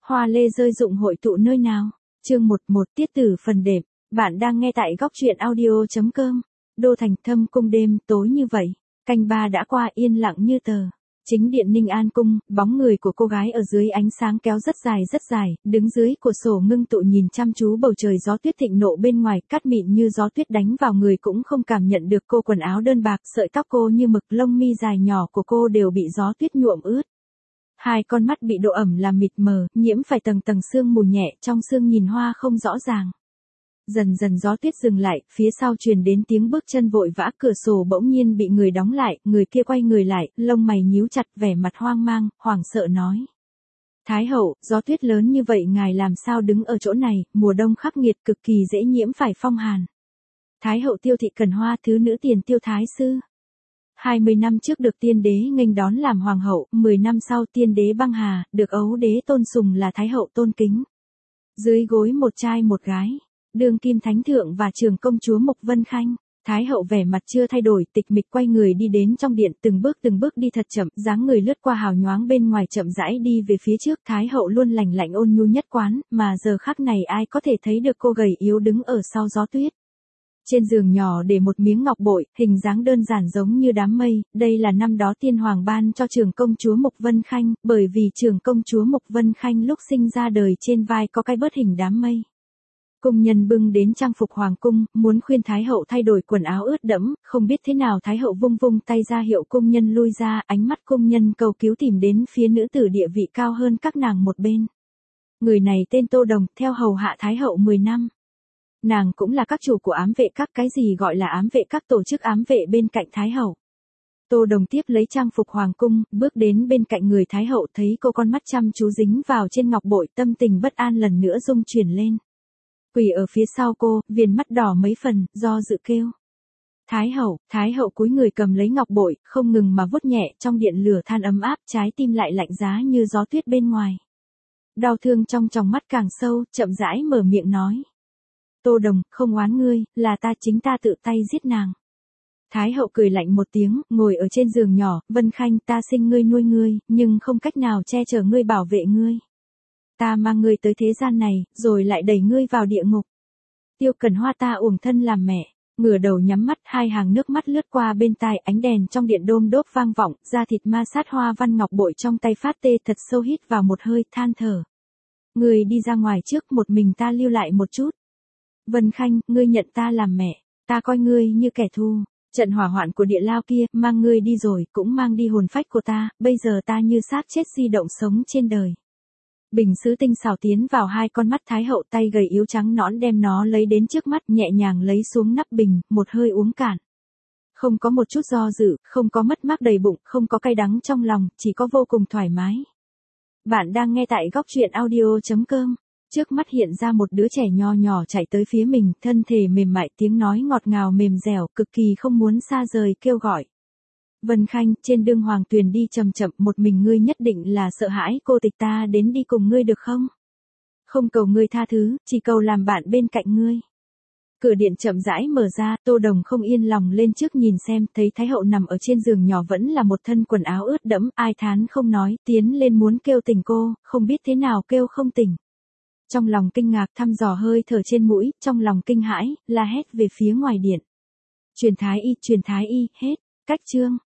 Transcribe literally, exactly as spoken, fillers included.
Hoa lê rơi rụng hội tụ nơi nào? Chương một một tiết tử phần đệm. Bạn đang nghe tại góc truyện audio chấm com. Đô thành thâm cung đêm tối như vậy. Canh ba đã qua yên lặng như tờ. Chính điện Ninh An cung, bóng người của cô gái ở dưới ánh sáng kéo rất dài rất dài, đứng dưới cửa sổ ngưng tụ nhìn chăm chú bầu trời gió tuyết thịnh nộ bên ngoài, cát mịn như gió tuyết đánh vào người cũng không cảm nhận được cô quần áo đơn bạc, sợi tóc cô như mực, lông mi dài nhỏ của cô đều bị gió tuyết nhuộm ướt. Hai con mắt bị độ ẩm làm mịt mờ, nhiễm phải tầng tầng sương mù nhẹ, trong sương nhìn hoa không rõ ràng. Dần dần gió tuyết dừng lại, phía sau truyền đến tiếng bước chân vội vã, cửa sổ bỗng nhiên bị người đóng lại, người kia quay người lại, lông mày nhíu chặt, vẻ mặt hoang mang, hoảng sợ nói. Thái hậu, gió tuyết lớn như vậy ngài làm sao đứng ở chỗ này, mùa đông khắc nghiệt cực kỳ dễ nhiễm phải phong hàn. Thái hậu Tiêu Thị Cần Hoa, thứ nữ tiền Tiêu Thái Sư. hai mươi năm trước được tiên đế nghênh đón làm hoàng hậu, mười năm sau tiên đế băng hà, được ấu đế tôn sùng là thái hậu tôn kính. Dưới gối một trai một gái, đương kim thánh thượng và trường công chúa Mục Vân Khanh. Thái hậu vẻ mặt chưa thay đổi, tịch mịch quay người đi đến trong điện, từng bước từng bước đi thật chậm, dáng người lướt qua hào nhoáng bên ngoài chậm rãi đi về phía trước. Thái hậu luôn lành lạnh ôn nhu nhất quán, mà giờ khắc này ai có thể thấy được cô gầy yếu đứng ở sau gió tuyết. Trên giường nhỏ để một miếng ngọc bội, hình dáng đơn giản giống như đám mây, đây là năm đó tiên hoàng ban cho trường công chúa Mục Vân Khanh, bởi vì trường công chúa Mục Vân Khanh lúc sinh ra đời trên vai có cái bớt hình đám mây. Cung nhân bưng đến trang phục hoàng cung, muốn khuyên Thái hậu thay đổi quần áo ướt đẫm, không biết thế nào Thái hậu vung vung tay ra hiệu cung nhân lui ra, ánh mắt cung nhân cầu cứu tìm đến phía nữ tử địa vị cao hơn các nàng một bên. Người này tên Tô Đồng, theo hầu hạ Thái hậu mười năm. Nàng cũng là các chủ của ám vệ các, cái gì gọi là ám vệ các, tổ chức ám vệ bên cạnh Thái hậu. Tô Đồng tiếp lấy trang phục hoàng cung, bước đến bên cạnh người Thái hậu, thấy cô con mắt chăm chú dính vào trên ngọc bội, tâm tình bất an lần nữa rung chuyển lên. Quỳ ở phía sau cô, viền mắt đỏ mấy phần, do dự kêu. Thái hậu, Thái hậu cúi người cầm lấy ngọc bội, không ngừng mà vuốt nhẹ, trong điện lửa than ấm áp, trái tim lại lạnh giá như gió tuyết bên ngoài. Đau thương trong tròng mắt càng sâu, chậm rãi mở miệng nói. Tô Đồng, không oán ngươi, là ta chính ta tự tay giết nàng. Thái hậu cười lạnh một tiếng, ngồi ở trên giường nhỏ, Vân Khanh, ta sinh ngươi nuôi ngươi, nhưng không cách nào che chở ngươi bảo vệ ngươi. Ta mang ngươi tới thế gian này, rồi lại đẩy ngươi vào địa ngục. Tiêu Cần Hoa ta uổng thân làm mẹ, ngửa đầu nhắm mắt, hai hàng nước mắt lướt qua bên tai, ánh đèn trong điện đôm đốp vang vọng, da thịt ma sát hoa văn ngọc bội trong tay phát tê, thật sâu hít vào một hơi, than thở. Ngươi đi ra ngoài trước, một mình ta lưu lại một chút. Vân Khanh, ngươi nhận ta làm mẹ, ta coi ngươi như kẻ thù. Trận hỏa hoạn của địa lao kia, mang ngươi đi rồi, cũng mang đi hồn phách của ta, bây giờ ta như xác chết di động sống trên đời. Bình sứ tinh xảo tiến vào hai con mắt Thái hậu, tay gầy yếu trắng nõn đem nó lấy đến trước mắt, nhẹ nhàng lấy xuống nắp bình, một hơi uống cạn. Không có một chút do dự, không có mất mát đầy bụng, không có cay đắng trong lòng, chỉ có vô cùng thoải mái. Bạn đang nghe tại góc truyện audio chấm com. Trước mắt hiện ra một đứa trẻ nho nhỏ chạy tới phía mình, thân thể mềm mại, tiếng nói ngọt ngào mềm dẻo, cực kỳ không muốn xa rời, kêu gọi. Vân Khanh, trên đường hoàng tuyền đi chậm chậm, một mình ngươi nhất định là sợ hãi, cô tịch ta đến đi cùng ngươi được không? Không cầu ngươi tha thứ, chỉ cầu làm bạn bên cạnh ngươi. Cửa điện chậm rãi mở ra, Tô Đồng không yên lòng lên trước nhìn xem, thấy Thái hậu nằm ở trên giường nhỏ vẫn là một thân quần áo ướt đẫm, ai thán không nói, tiến lên muốn kêu tỉnh cô, không biết thế nào kêu không tỉnh. Trong lòng kinh ngạc thăm dò hơi thở trên mũi, trong lòng kinh hãi, la hét về phía ngoài điện. Truyền thái y, truyền thái y, hết, cách chương.